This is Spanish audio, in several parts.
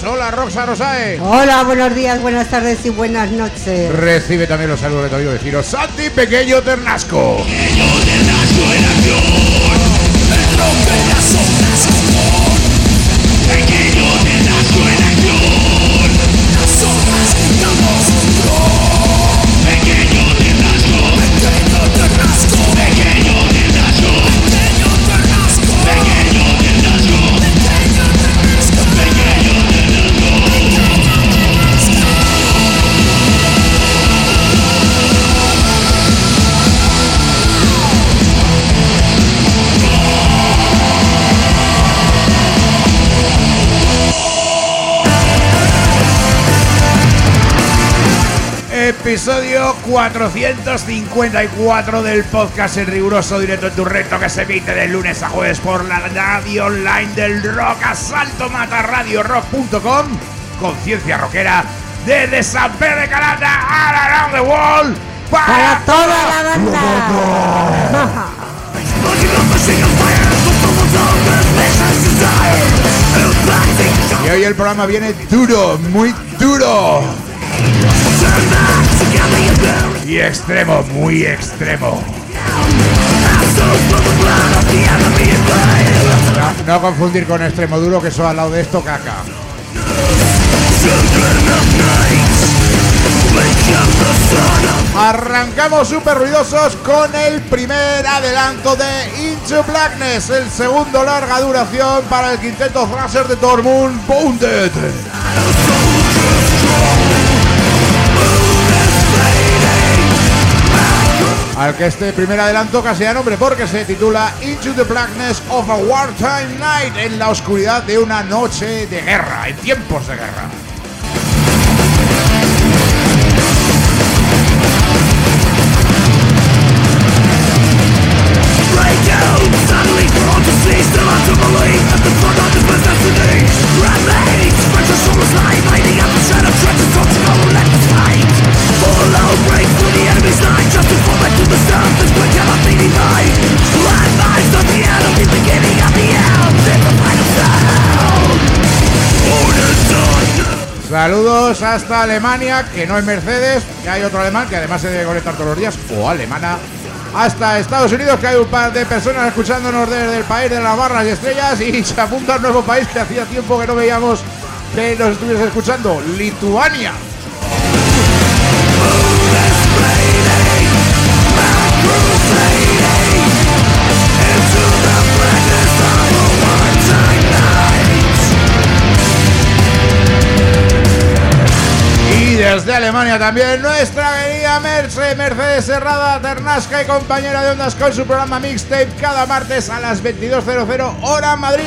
Hola, Roxa Rosae. Hola, buenos días, buenas tardes y buenas noches. Recibe también los saludos de tu amigo de Giro, Santi Pequeño Ternasco. Pequeño Ternasco en acción, el rompe las sombras común. Pequeño Ternasco en acción, las sombras damos control. Pequeño Ternasco, pequeño Ternasco, pequeño Ternasco, pequeño Ternasco, pequeño Ternasco, pequeño Ternasco, pequeño Episodio 454 del podcast en riguroso directo en tu recto, que se emite de lunes a jueves por la radio online del rock, asaltomatarradiorock.com, conciencia rockera desde San Pedro de Calanda, all around the world, Para toda la banda. Y hoy el programa viene duro, muy duro. Y extremo, muy extremo. No confundir con extremo duro, que eso al lado de esto caca. Arrancamos súper ruidosos con el primer adelanto de Into Blackness, el segundo larga duración para el quinteto Thrasher de Dortmund, Bounded. Al que este primer adelanto casi da nombre porque se titula Into the Blackness of a Wartime Night, en la oscuridad de una noche de guerra, en tiempos de guerra. Saludos hasta Alemania, que no es Mercedes, que hay otro alemán que además se debe conectar todos los días, o alemana. Hasta Estados Unidos, que hay un par de personas escuchándonos desde el país de las barras y estrellas, y se apunta a un nuevo país que hacía tiempo que no veíamos que nos estuviese escuchando, Lituania. Y desde Alemania también nuestra querida Mercedes Serrada Ternasca y compañera de ondas con su programa Mixtape cada martes a las 22:00 hora Madrid.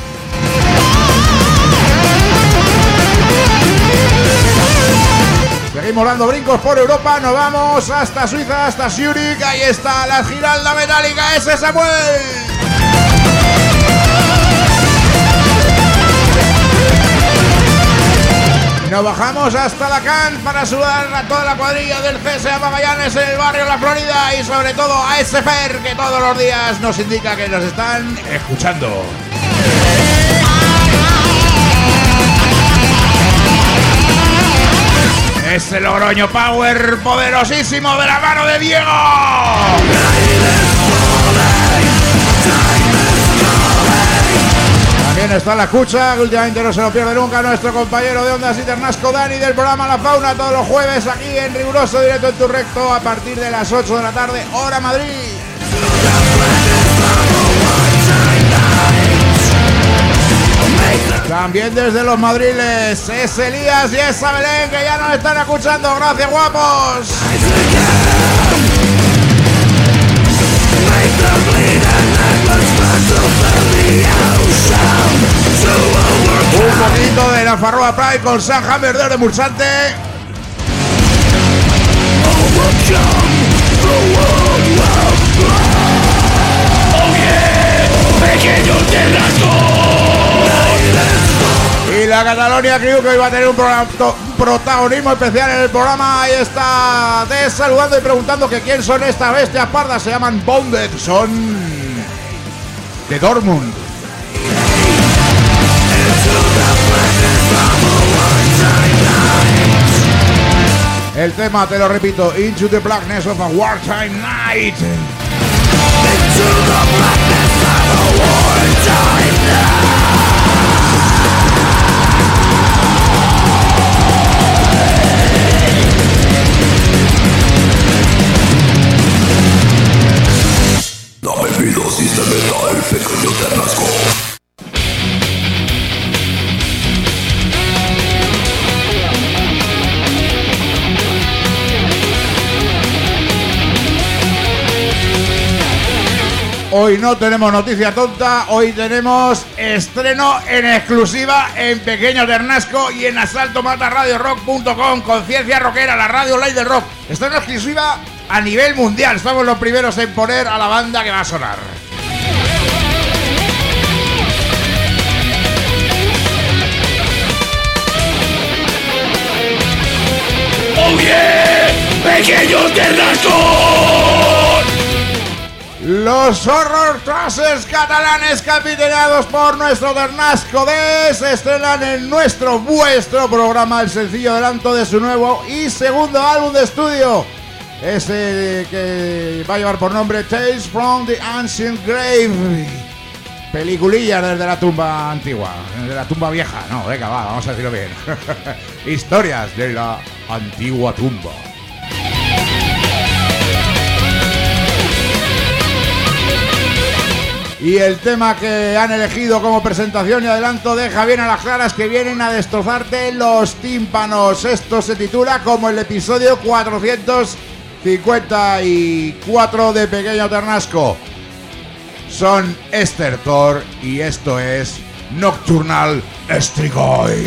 Seguimos dando brincos por Europa, nos vamos hasta Suiza, hasta Zurich. Ahí está la Giralda Metálica, ese Samuel. Nos bajamos hasta Lacan para saludar a toda la cuadrilla del CSA Magallanes en el barrio La Florida, y sobre todo a Esfer, que todos los días nos indica que nos están escuchando. Ese Logroño Power poderosísimo de la mano de Diego. También está la escucha, que últimamente no se lo pierde nunca, nuestro compañero de Ondas y Ternasco, Dani, del programa La Fauna, todos los jueves aquí en riguroso directo en tu recto a partir de las 8 de la tarde, hora Madrid. También desde los madriles es Elías y es Belén, que ya nos están escuchando. Gracias, guapos. Un poquito de la Farroa Pride con San Hammer de Mulsante. Pequeño Ternasco. Y la Catalonia creo que hoy va a tener un protagonismo especial en el programa. Ahí está saludando y preguntando que quién son estas bestias pardas. Se llaman Bounded, son de Dortmund. El tema, te lo repito, Into the Blackness of a Wartime Night. Into the blackness of a wartime night. Dame vida, System Metal, pequeño Ternasco. Hoy no tenemos noticia tonta, hoy tenemos estreno en exclusiva en Pequeño Ternasco y en asaltomataradiorock.com, Conciencia Rockera, la radio online del rock. Estreno exclusiva a nivel mundial, somos los primeros en poner a la banda que va a sonar. ¡Oh yeah! ¡Pequeño Ternasco! Los Horror Trashers catalanes, capitaneados por nuestro Ternasco D, se estrenan en vuestro programa el sencillo adelanto de su nuevo y segundo álbum de estudio, ese que va a llevar por nombre Tales from the Ancient Grave. Peliculillas desde la tumba antigua, desde la tumba vieja. No, venga, vamos a decirlo bien. Historias de la antigua tumba. Y el tema que han elegido como presentación y adelanto deja bien a las claras que vienen a destrozarte los tímpanos. Esto se titula como el episodio 454 de Pequeño Ternasco. Son Esther Thor y esto es Nocturnal Strigoi.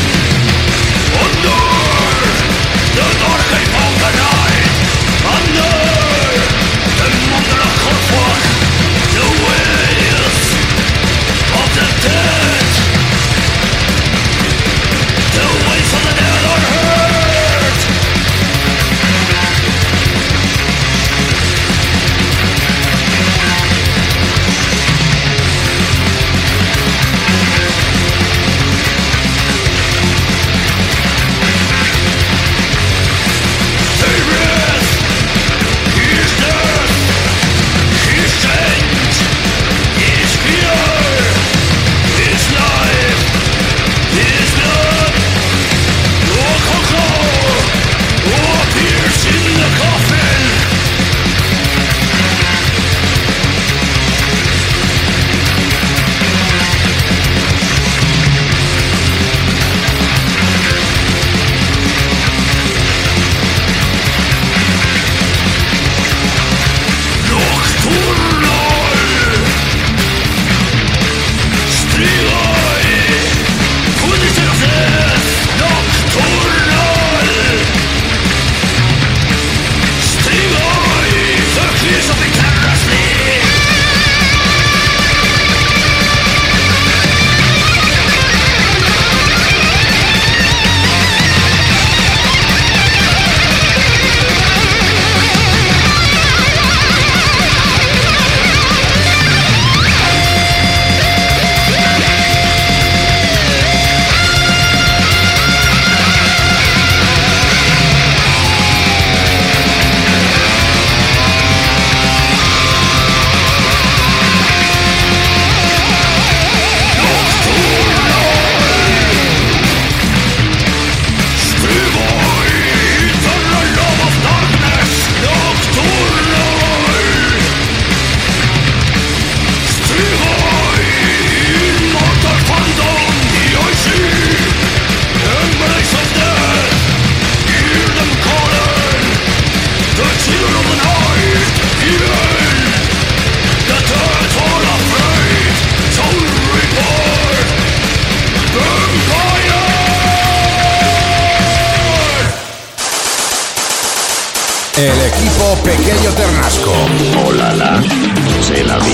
El equipo Pequeño Ternasco. Olala, Selavi,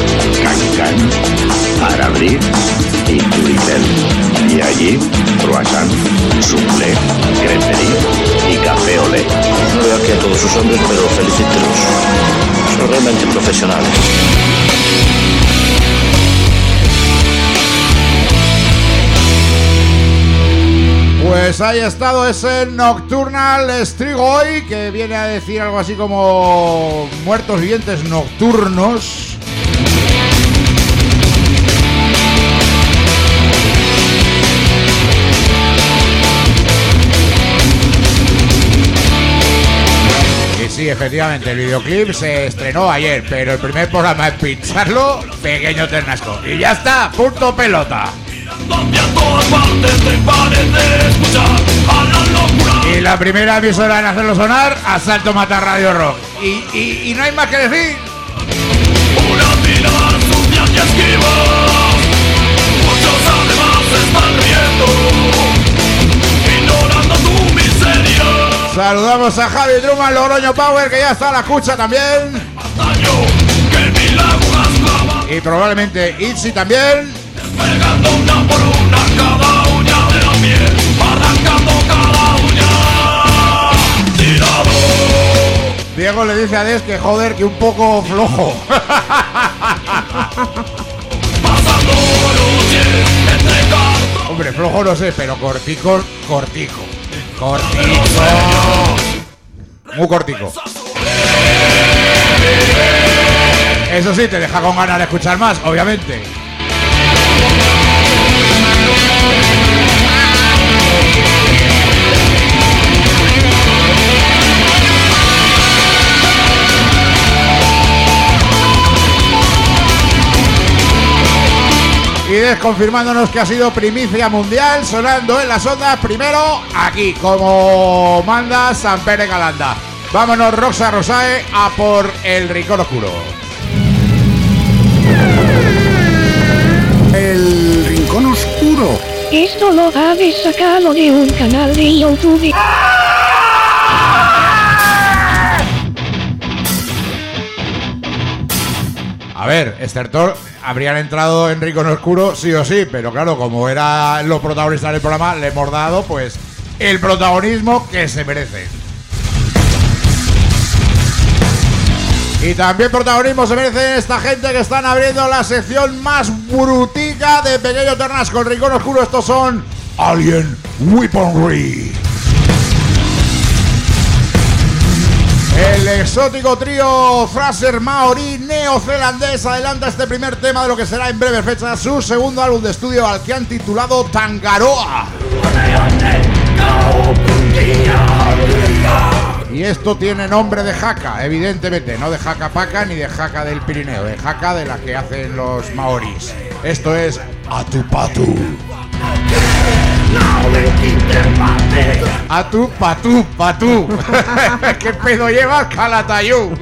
Cancan, Arabri, Inturitel. Y allí, croissant, soufflé, creperie y café olé. No veo aquí a todos sus hombres, pero felicítelos. Son realmente profesionales. Pues ahí ha estado ese Nocturnal Strigoi, que viene a decir algo así como muertos vivientes nocturnos. Y sí, efectivamente, el videoclip se estrenó ayer, pero el primer programa es pincharlo, Pequeño Ternasco. Y ya está, punto pelota. Y la primera emisora en hacerlo sonar, Asalto Mata Radio Rock. Y no hay más que decir. Unas miradas sucias y esquivas, muchos además están riendo, ignorando tu miseria. Saludamos a Javi Truman, Logroño Power, que ya está a la escucha también. Y probablemente Itzy también. Pegando una por una cada uña de la piel, arrancando cada uña. Tirado. Diego le dice a Des que joder, que un poco flojo. Pasando noches entre cartas. Hombre, flojo no sé, pero cortico. Muy cortico. Eso sí, te deja con ganas de escuchar más, obviamente. Y desconfirmándonos que ha sido primicia mundial, sonando en las ondas, primero aquí, como manda San Pere Calanda. Vámonos, Roxa Rosae, a por el Rincón Oscuro. El Rincón Oscuro. Esto lo habéis sacado de un canal de YouTube. A ver, Estertor habrían entrado en Rincón Oscuro sí o sí, pero claro, como eran los protagonistas del programa, le hemos dado pues el protagonismo que se merecen. Y también protagonismo se merecen esta gente que están abriendo la sección más brutica de Pequeño Ternasco, el Rincón Oscuro. Estos son Alien Weaponry. El exótico trío Fraser Maori neozelandés adelanta este primer tema de lo que será en breve fecha su segundo álbum de estudio, al que han titulado Tangaroa. Y esto tiene nombre de jaca, evidentemente, no de jaca paca ni de jaca del Pirineo, de jaca de la que hacen los maoris. Esto es Atupatu. Atu, patu, patu. ¿Qué pedo llevas, Calatayú?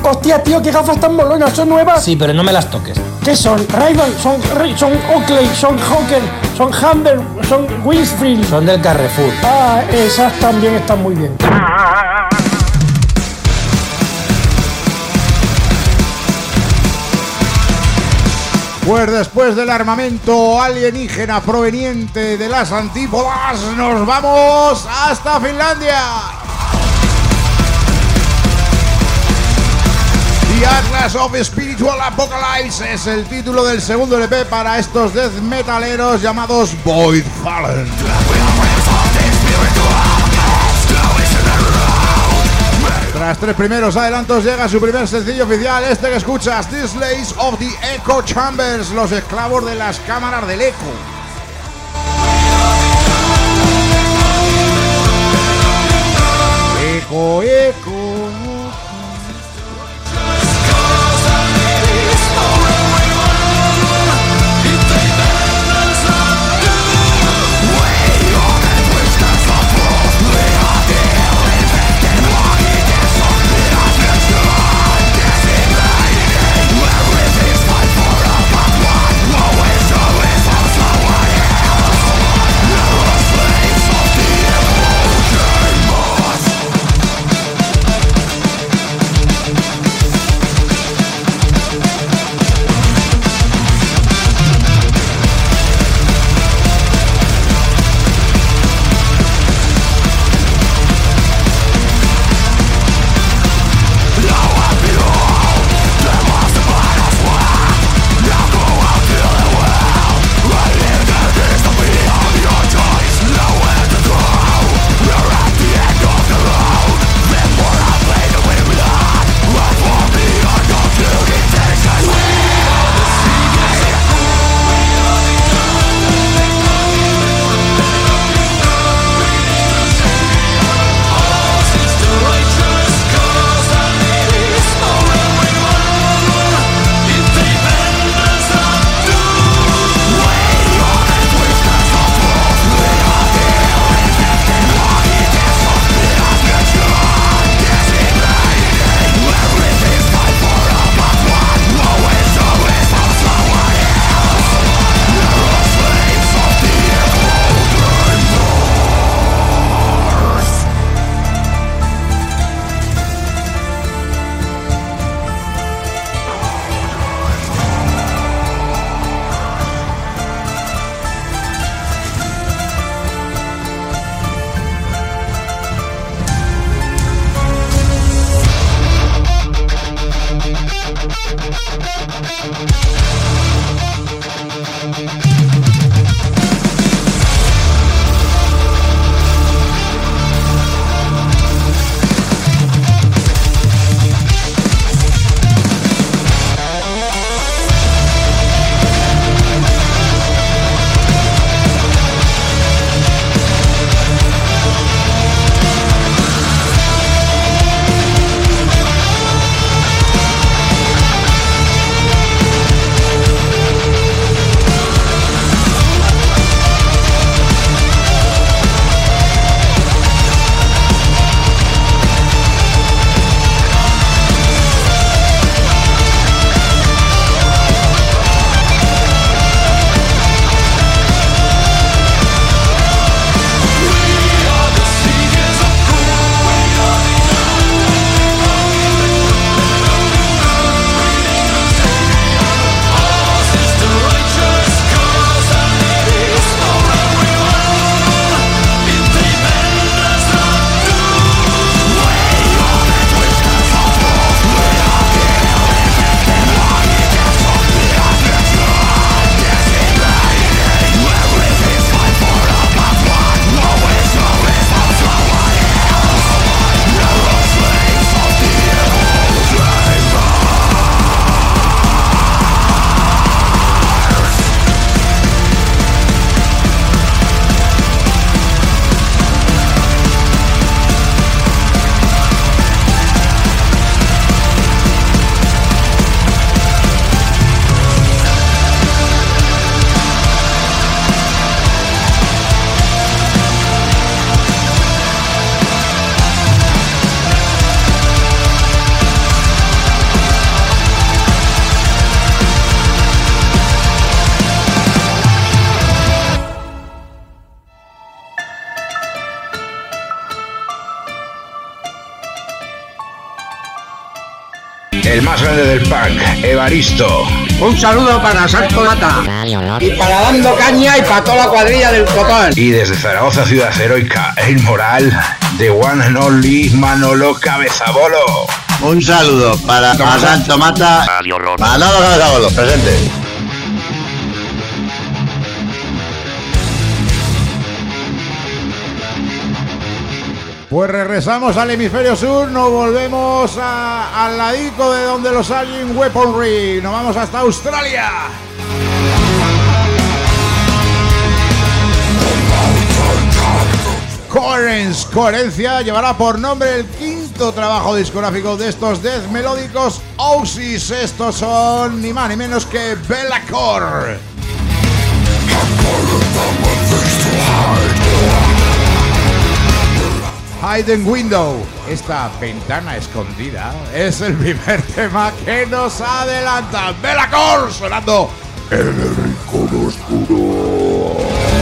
Hostia, tío, qué gafas tan molonas, ¿son nuevas? Sí, pero no me las toques. ¿Qué son? Ray-Ban, son Oakley, son Hawker, son Humber, son Winfield. Son del Carrefour. Ah, esas también están muy bien. Pues después del armamento alienígena proveniente de las antípodas, nos vamos hasta Finlandia. The Atlas of Spiritual Apocalypse es el título del segundo LP para estos death metaleros llamados Void Fallen. Tras 3 primeros adelantos llega su primer sencillo oficial, este que escuchas, The Slaves of the Echo Chambers, los esclavos de las cámaras del eco. Eco, eco. el más grande del punk, Evaristo. Un saludo para Santo Mata. Y para Dando Caña y para toda la cuadrilla del Copán. Y desde Zaragoza, ciudad heroica e inmoral, The One and Only Manolo Cabezabolo. Un saludo para Santo Mata. Manolo Cabezabolo, presente. Pues regresamos al hemisferio sur, nos volvemos al ladico de donde los Alien Weaponry, nos vamos hasta Australia. Coherencia llevará por nombre el quinto trabajo discográfico de estos death melódicos Aussies. Estos son ni más ni menos que Be'lakor. Hidden Window, esta ventana escondida, es el primer tema que nos adelanta. Be'lakor sonando en el rincón oscuro.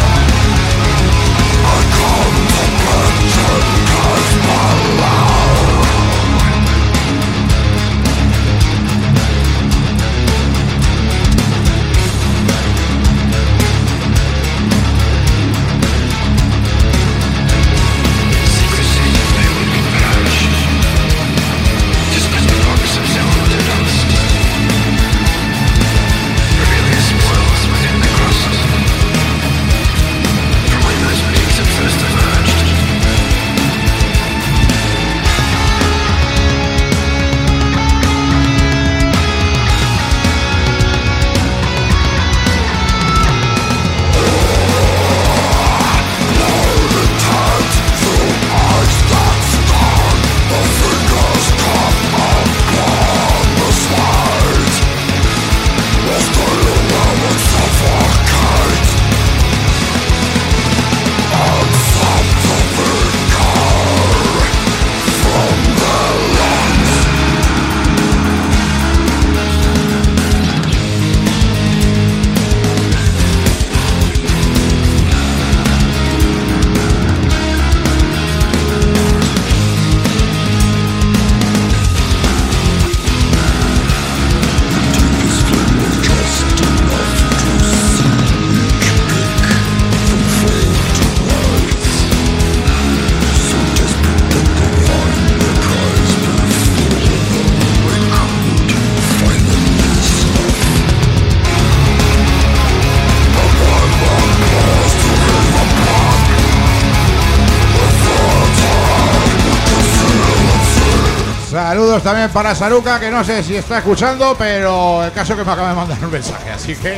Saludos también para Saruca, que no sé si está escuchando, pero el caso que me acaba de mandar un mensaje, así que...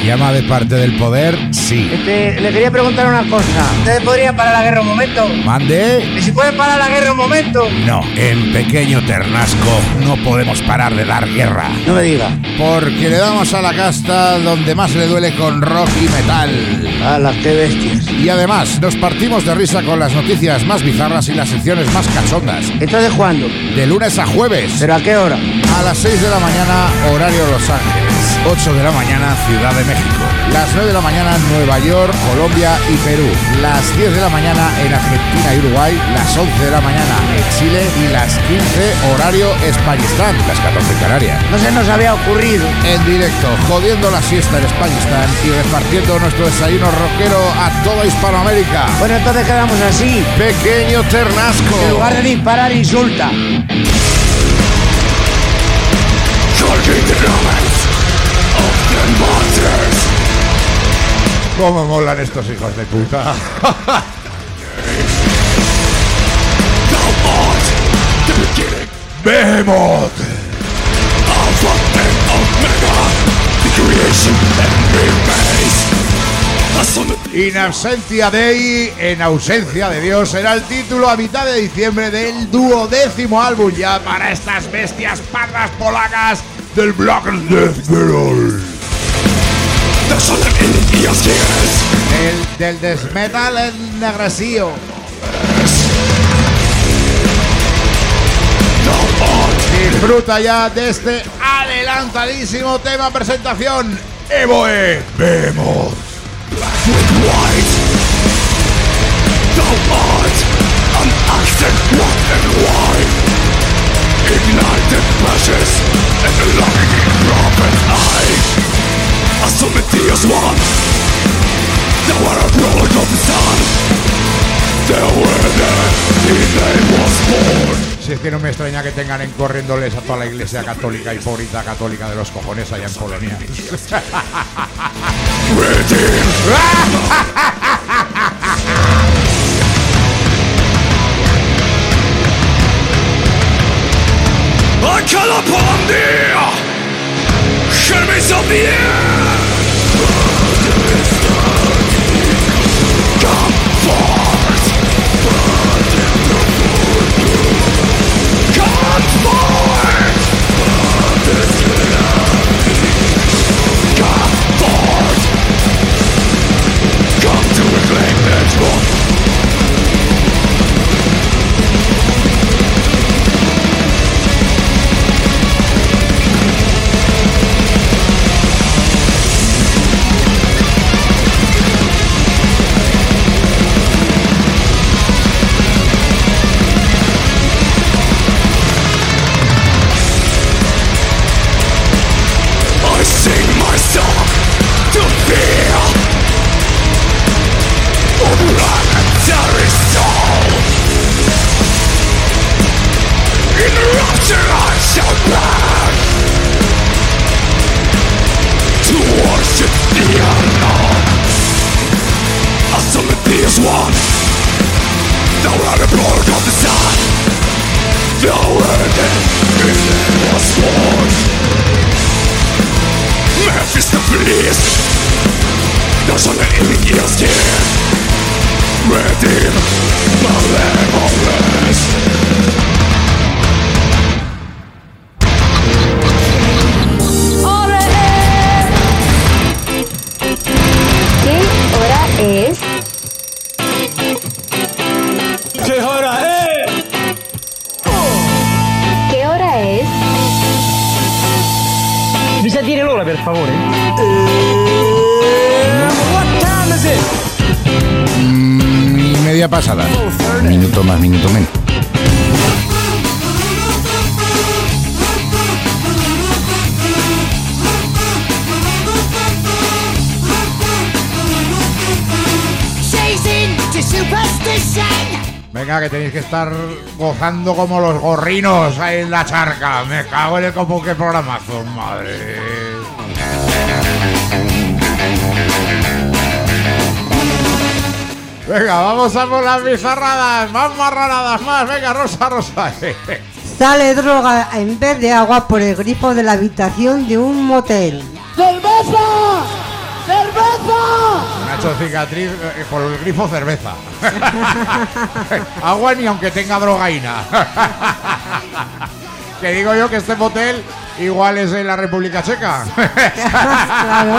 ¿Llama de parte del poder? Sí. Le quería preguntar una cosa. ¿Ustedes podrían parar la guerra un momento? ¿Mande? ¿Y si pueden parar la guerra un momento? No, en Pequeño Ternasco no podemos parar de dar guerra. No me diga. Porque le damos a la casta donde más le duele con rock y metal. ¡Hala, qué bestias! Y además, nos partimos de risa con las noticias más bizarras y las secciones más cachondas. ¿Entonces cuándo? De lunes a jueves. ¿Pero a qué hora? A las 6 de la mañana, horario Los Ángeles. 8 de la mañana, Ciudad de México. Las 9 de la mañana, Nueva York, Colombia y Perú. Las 10 de la mañana en Argentina y Uruguay. Las 11 de la mañana en Chile. Y las 15, horario Españistán. Las 14 en Canarias. No se nos había ocurrido. En directo, jodiendo la siesta en Españistán y repartiendo nuestro desayuno rockero a toda Hispanoamérica. Bueno, entonces quedamos así. Pequeño Ternasco. En lugar de disparar, insulta. ¿Cómo molan estos hijos de puta? ¡Behemoth! In absentia Dei, en ausencia de Dios, será el título a mitad de diciembre del 12º álbum ya para estas bestias pardas polacas del Black and Death Metal. Del death metal ennegrecío. Disfruta ya de este adelantadísimo tema presentación. Evoe Behemoth. With white, thou art an accent black and white, ignited passions and the longing prophet eye. A Prometheus one, thou art a product of the sun. There were there, his name was born. Si es que no me extraña que tengan en corriéndoles a toda la iglesia católica, hipócrita católica de los cojones allá en Polonia. I call upon thee, Hermes of the air. Come forth, come forth, come forth, come to reclaim that spot. Pasada. Minuto más, minuto menos. Venga, que tenéis que estar gozando como los gorrinos ahí en la charca. Me cago en el como que programazo, madre. Venga, vamos a por las bizarradas, más marranadas, más. Venga, Rosa. Sale droga en vez de agua por el grifo de la habitación de un motel. ¡Cerveza! ¡Cerveza! Me ha hecho cicatriz por el grifo cerveza. Agua ni aunque tenga drogaína. Que digo yo que este motel igual es en la República Checa. Claro.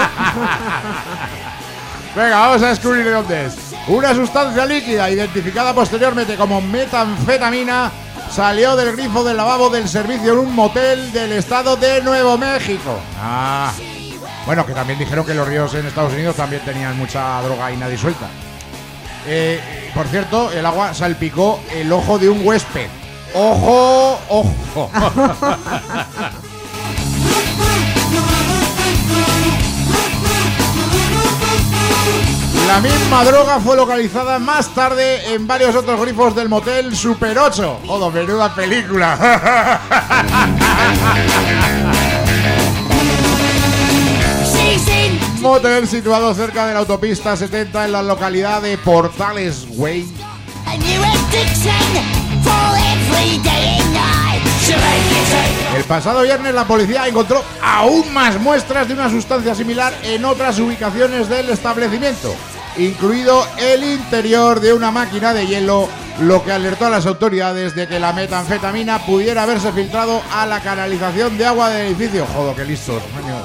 Venga, vamos a descubrir de dónde es. Una sustancia líquida identificada posteriormente como metanfetamina salió del grifo del lavabo del servicio en un motel del estado de Nuevo México. Bueno, que también dijeron que los ríos en Estados Unidos también tenían mucha drogaína disuelta. Por cierto, el agua salpicó el ojo de un huésped. ¡Ojo! ¡Ojo! La misma droga fue localizada más tarde en varios otros grifos del motel Super 8. Joder, menuda película. Motel situado cerca de la autopista 70 en la localidad de Portales Way. El pasado viernes la policía encontró aún más muestras de una sustancia similar en otras ubicaciones del establecimiento, incluido el interior de una máquina de hielo, lo que alertó a las autoridades de que la metanfetamina pudiera haberse filtrado a la canalización de agua del edificio. Joder, qué listos.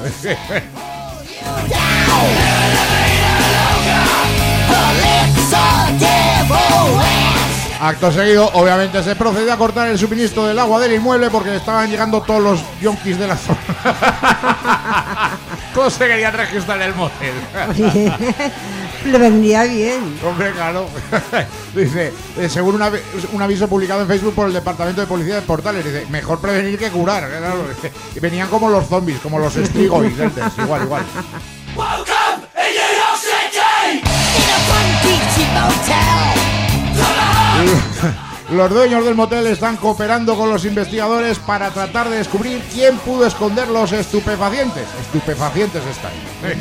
Acto seguido, obviamente, se procedió a cortar el suministro del agua del inmueble porque estaban llegando todos los yonkis de la zona. ¿Cómo se querían registrar el motel? Le vendría bien. Hombre, claro. Dice, según un aviso publicado en Facebook por el Departamento de Policía de Portales, dice, mejor prevenir que curar. Claro. Y venían como los zombies, como los Strigoi, igual. Welcome in New York City! Los dueños del motel están cooperando con los investigadores para tratar de descubrir quién pudo esconder los estupefacientes. Estupefacientes están.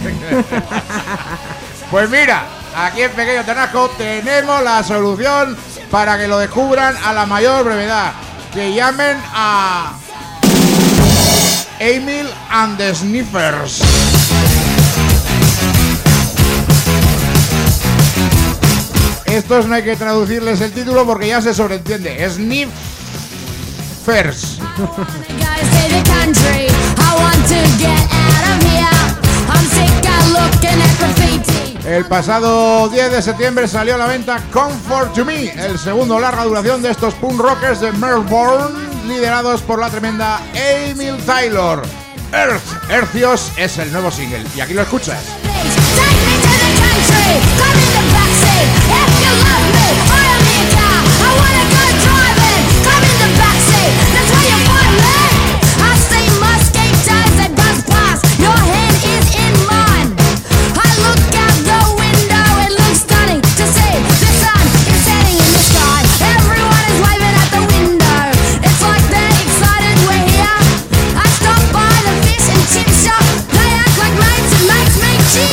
Pues mira, aquí en Pequeño Tenasco tenemos la solución para que lo descubran a la mayor brevedad. Que llamen a Emil and the Sniffers. Estos no hay que traducirles el título porque ya se sobreentiende. Sniffers. El pasado 10 de septiembre salió a la venta Comfort to Me, el segundo larga duración de estos punk rockers de Melbourne, liderados por la tremenda Emil Taylor. Hercios es el nuevo single y aquí lo escuchas. Cheese!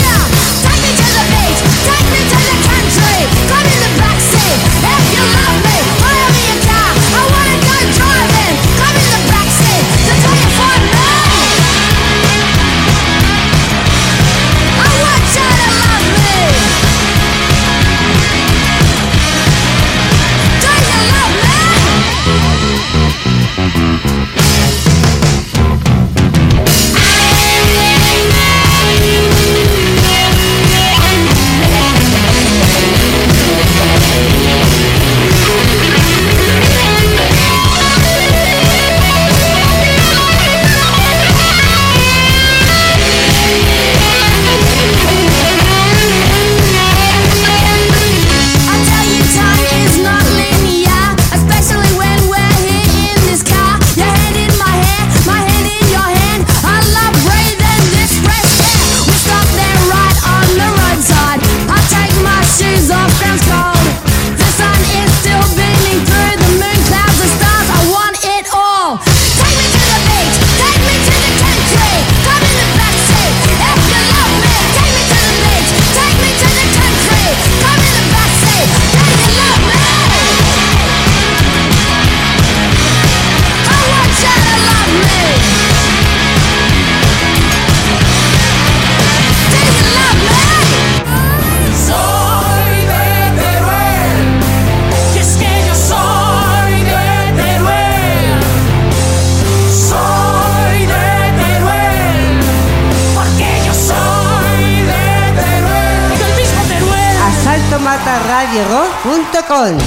www.radiolarga.com.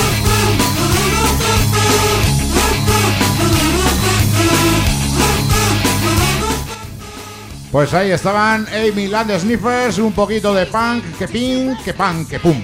Pues ahí estaban Amy Land Sniffers, un poquito de punk, que pin, que pan, que pum.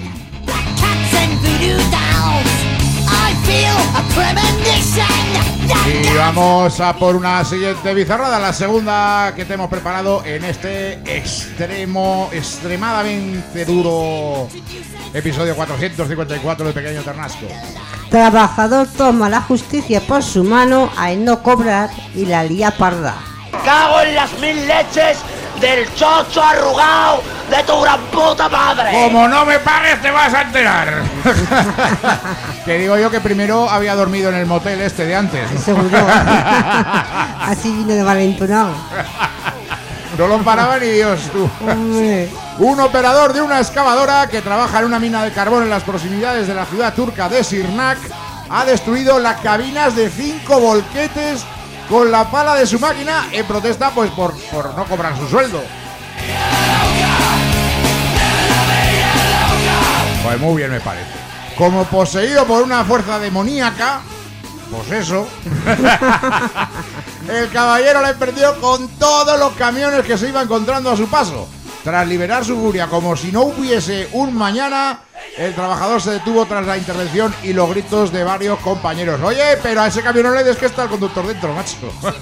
Y vamos a por una siguiente bizarrada, la segunda que te hemos preparado en este extremadamente duro episodio 454 de Pequeño Ternasco. Trabajador toma la justicia por su mano al no cobrar y la lía parda. ¡Cago en las mil leches del chocho arrugado de tu gran puta madre! Como no me pagues te vas a enterar. Que digo yo que primero había dormido en el motel este de antes, ¿no? Seguro. Así vino de malentonado. No lo paraba ni Dios, tú. Un operador de una excavadora que trabaja en una mina de carbón en las proximidades de la ciudad turca de Sirnak ha destruido las cabinas de 5 volquetes con la pala de su máquina en protesta pues por no cobrar su sueldo. Pues muy bien me parece. Como poseído por una fuerza demoníaca, pues eso. El caballero le perdió con todos los camiones que se iba encontrando a su paso. Tras liberar su furia como si no hubiese un mañana, el trabajador se detuvo tras la intervención y los gritos de varios compañeros. Oye, pero a ese camión no le des que está el conductor dentro, macho.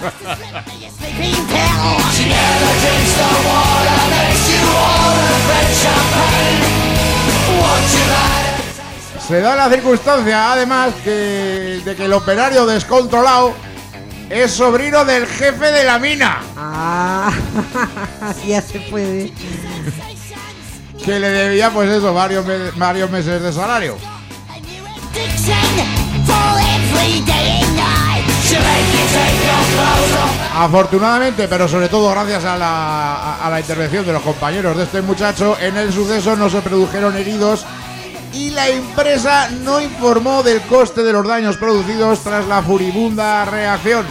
Se da la circunstancia, además, de que el operario descontrolado es sobrino del jefe de la mina. Ah, así ya se puede. Que le debía, pues eso, varios meses de salario. Afortunadamente, pero sobre todo gracias a la intervención de los compañeros de este muchacho, en el suceso no se produjeron heridos y la empresa no informó del coste de los daños producidos tras la furibunda reacción.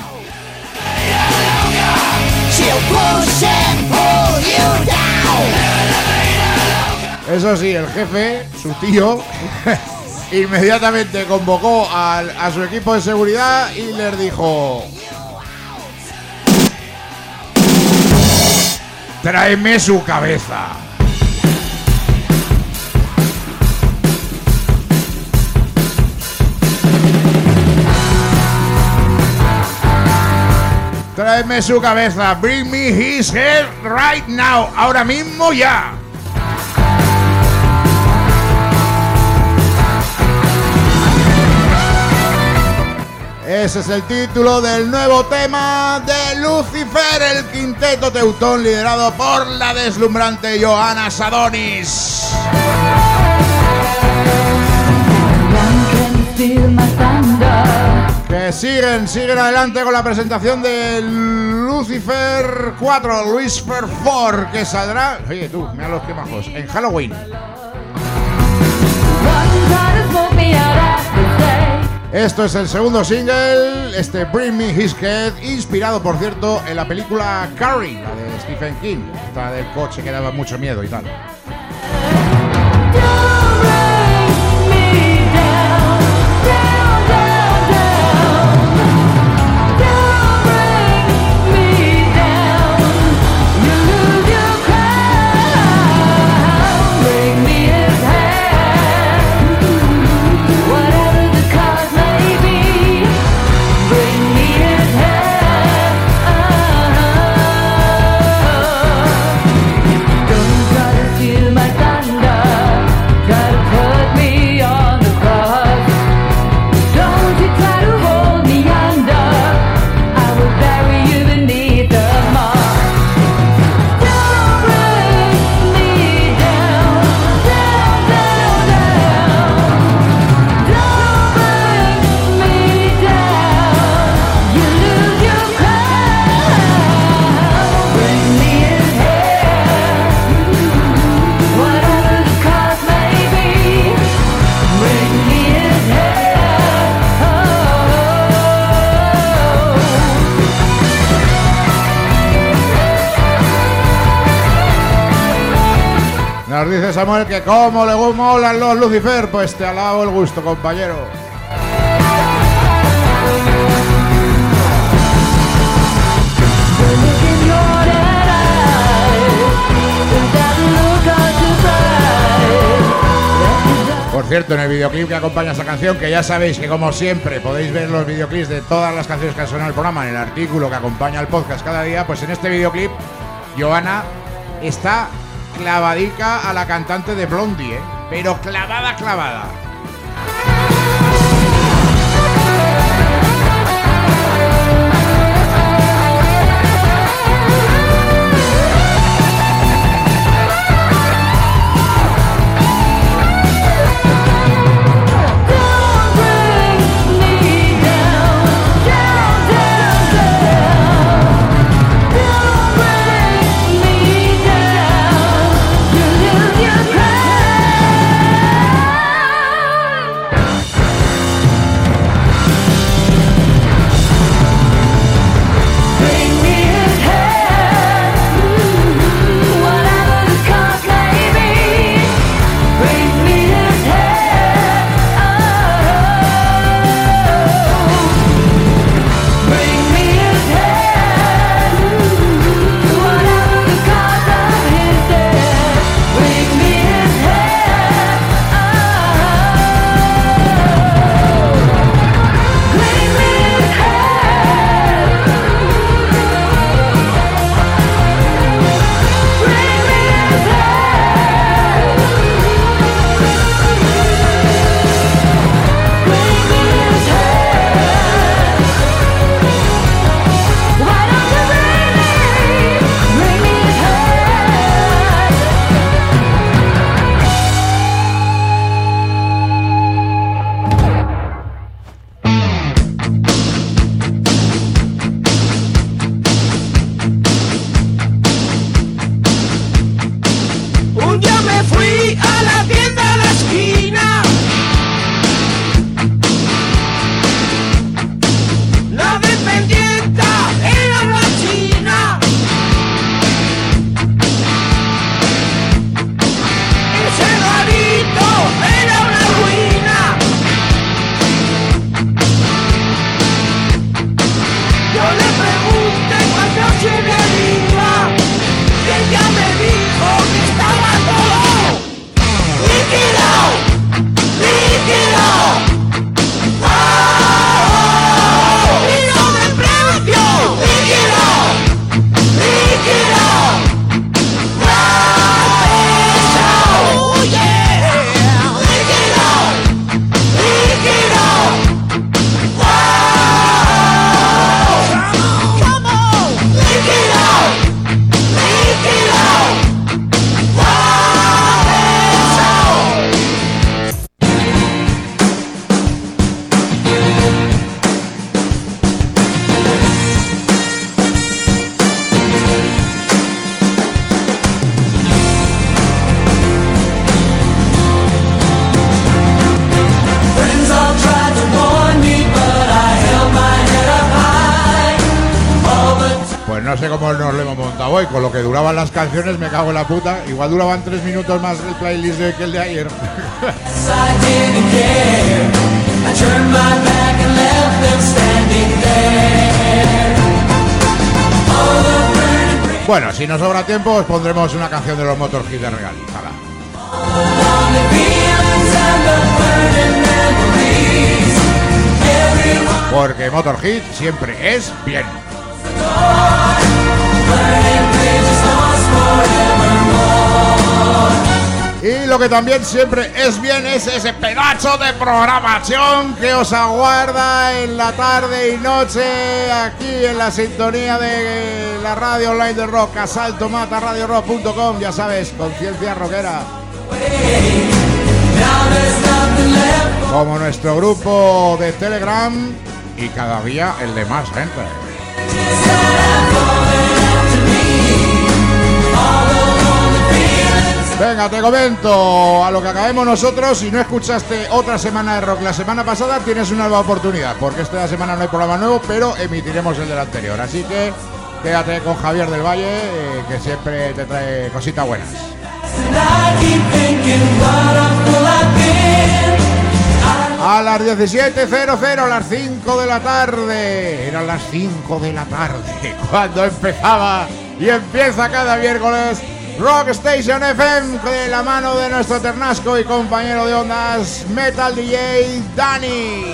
Eso sí, el jefe, su tío, inmediatamente convocó a su equipo de seguridad y les dijo: tráeme su cabeza. Tráeme su cabeza. Bring me his head right now. Ahora mismo ya. Ese es el título del nuevo tema de Lucifer, el quinteto teutón liderado por la deslumbrante Johanna Sadonis. Que siguen adelante con la presentación de Lucifer 4, Lucifer 4, que saldrá, oye tú, mira los que majos, en Halloween. Esto es el segundo single, Bring Me His Head, inspirado, por cierto, en la película Carrie, la de Stephen King, esta del coche que daba mucho miedo y tal. Feel Nos dice Samuel que cómo le molan los Lucifer. Pues te alabo el gusto, compañero. Por cierto, en el videoclip que acompaña esta canción, que ya sabéis que como siempre podéis ver los videoclips de todas las canciones que han sonado en el programa en el artículo que acompaña el podcast cada día, pues en este videoclip Johanna está clavadica a la cantante de Blondie, pero clavada. No sé cómo nos lo hemos montado hoy. Con lo que duraban las canciones, me cago en la puta. Igual duraban 3 minutos más el playlist que el de ayer. Bueno, si nos sobra tiempo, os pondremos una canción de los Motorhead de regalizada. Porque Motorhead siempre es bien. Y lo que también siempre es bien es ese pedazo de programación que os aguarda en la tarde y noche aquí en la sintonía de la radio online de rock, Asalto Mata, radiorock.com, ya sabes, conciencia rockera. Como nuestro grupo de Telegram y cada día el de más gente. Venga, te comento a lo que acabemos nosotros. Si no escuchaste otra semana de rock la semana pasada, tienes una nueva oportunidad, porque esta semana no hay programa nuevo, pero emitiremos el del anterior. Así que quédate con Javier del Valle, que siempre te trae cositas buenas. A las 17:00, las 5 de la tarde. Eran las 5 de la tarde cuando empezaba y empieza cada miércoles Rock Station FM de la mano de nuestro ternasco y compañero de ondas Metal DJ Dani.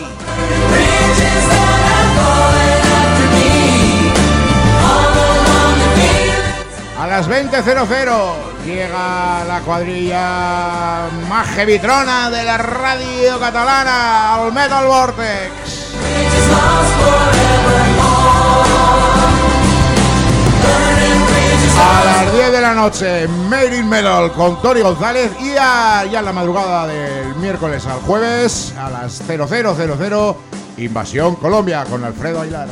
A las 20:00 llega la cuadrilla más heavytrona de la radio catalana, al Metal Vortex. A las 10 de la noche, Made in Metal con Tony González y ya la madrugada del miércoles al jueves a las 00:00, Invasión Colombia con Alfredo Aguilar.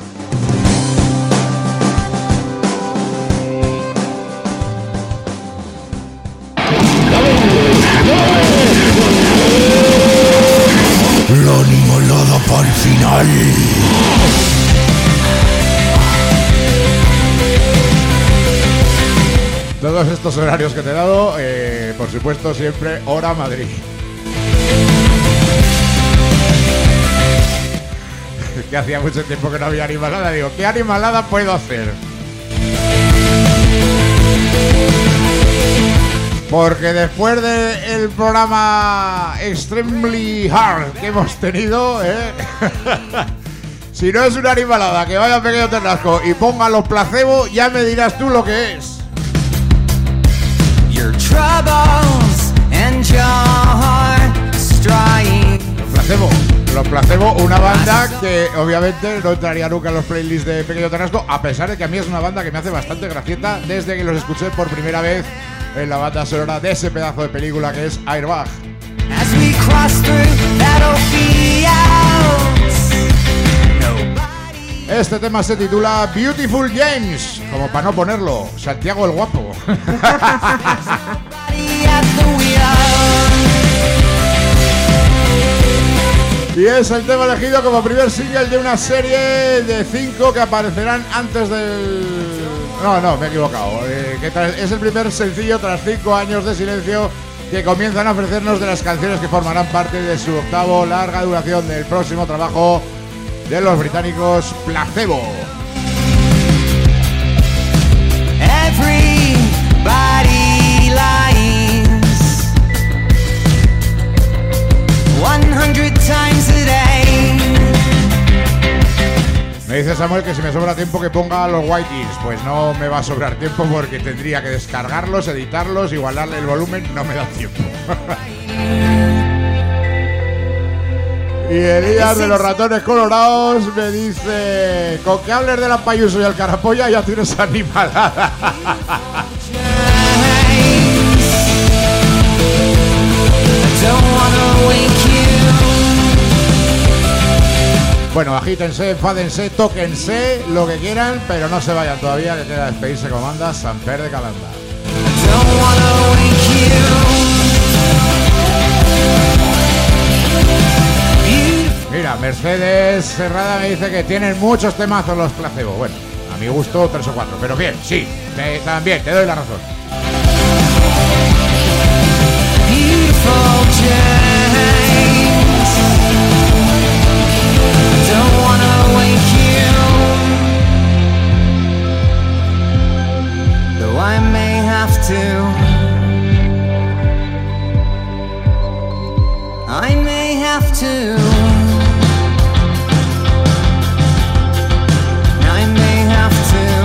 La animalada para el final. Todos estos horarios que te he dado, por supuesto, siempre hora Madrid. Que hacía mucho tiempo que no había animalada. Digo, ¿qué animalada puedo hacer? Porque después del programa Extremely Hard que hemos tenido, si no es una animalada que vaya Pequeño Ternasco y ponga los placebo, ya me dirás tú lo que es. Los placebo, una banda que obviamente no entraría nunca en los playlists de Pequeño Ternasco, a pesar de que a mí es una banda que me hace bastante gracieta desde que los escuché por primera vez en la banda sonora de ese pedazo de película que es Airbag. Este tema se titula Beautiful James, como para no ponerlo, Santiago el Guapo. Y es el tema elegido como primer single de una serie de 5 que aparecerán antes del... No, me he equivocado. Es el primer sencillo tras 5 años de silencio que comienzan a ofrecernos de las canciones que formarán parte de su octavo larga duración del próximo trabajo de los británicos Placebo. Everybody lies 100 times a day. Me dice Samuel que si me sobra tiempo que ponga los Whiteys. Pues no me va a sobrar tiempo porque tendría que descargarlos, editarlos, igualarle el volumen, no me da tiempo. Y Elías de los Ratones Colorados me dice: con que hables del Ampayuso y el Carapolla ya tienes animalada. Bueno, agítense, enfádense, tóquense, lo que quieran, pero no se vayan todavía, que queda despedirse como manda Samper de Calanda. Mira, Mercedes Serrada me dice que tienen muchos temazos los Placebo. Bueno, a mi gusto 3 o 4, pero bien, sí, también, te doy la razón. I may have to. I may have to. I may have to.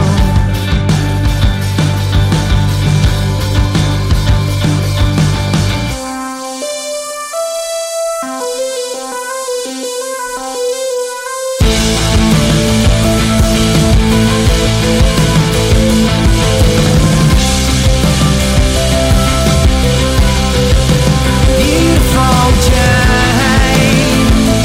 Beautiful James.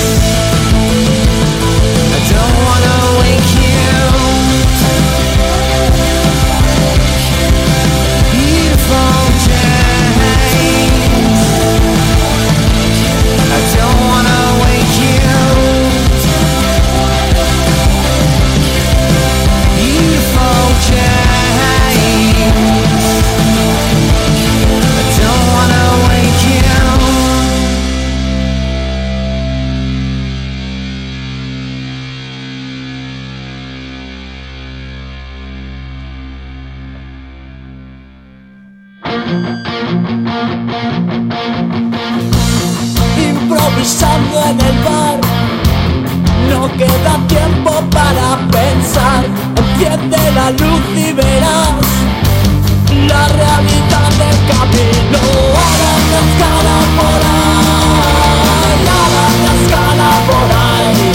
improvisando en el bar. No queda tiempo para pensar. Enciende la luz y verás la realidad del camino. A la cascada por ahí, a la cascada por ahí.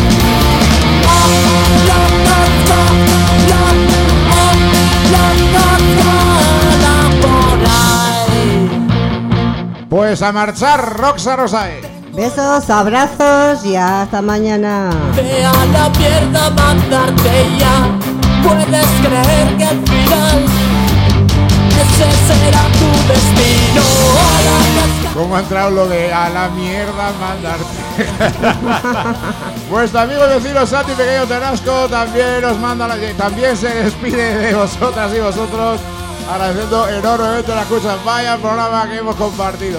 Pues a marchar, Roxa Rosae. Besos, abrazos y hasta mañana. Ve a la mierda, mandarte ya. Puedes creer que al final ese será tu destino. ¿Cómo ha entrado lo de a la mierda mandarte? Vuestro amigo y vecino Santi Pequeño Tenasco también os manda también se despide de vosotras y vosotros, agradeciendo enormemente la escucha. Vaya programa que hemos compartido,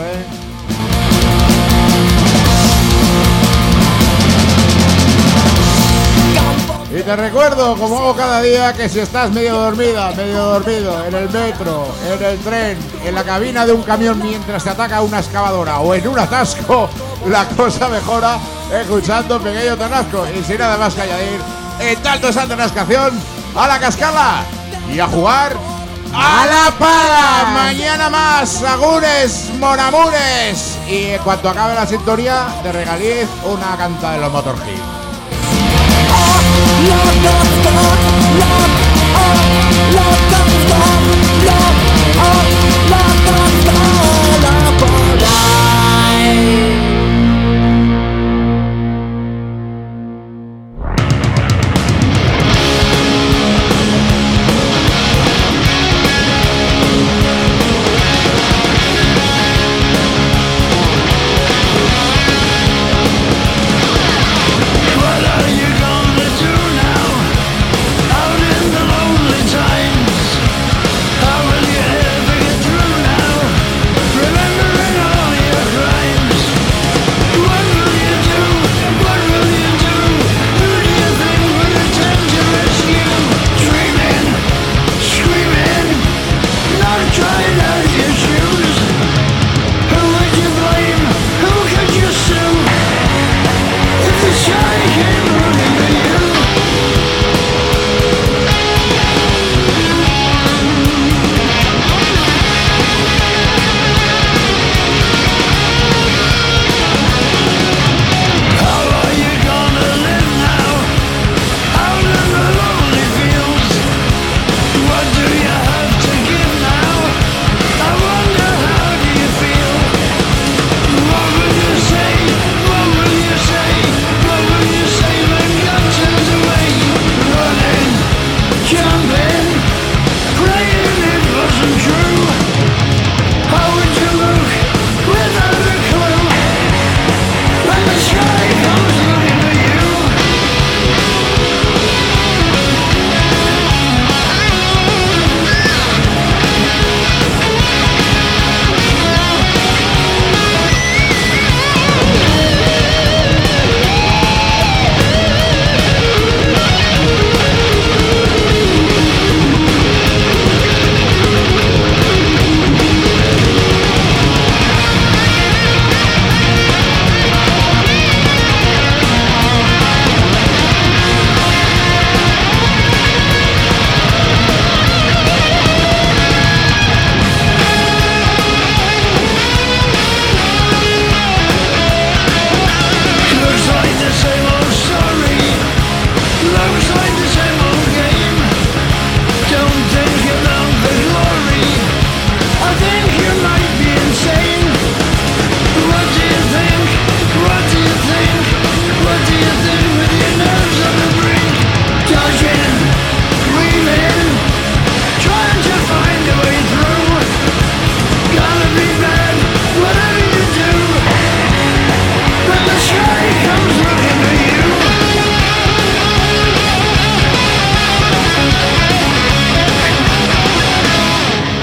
Y te recuerdo, como hago cada día, que si estás medio dormida, medio dormido, en el metro, en el tren, en la cabina de un camión mientras te ataca una excavadora o en un atasco, la cosa mejora escuchando Pequeño Tenasco. Y sin nada más que añadir, en tanto esa tenascación, a la cascala y a jugar a la pala. Mañana más, agures, monamures. Y en cuanto acabe la sintonía, te regaliz una canta de los Motorhead.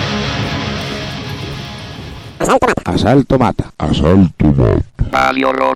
Asalto mata. Asalto mata. Palio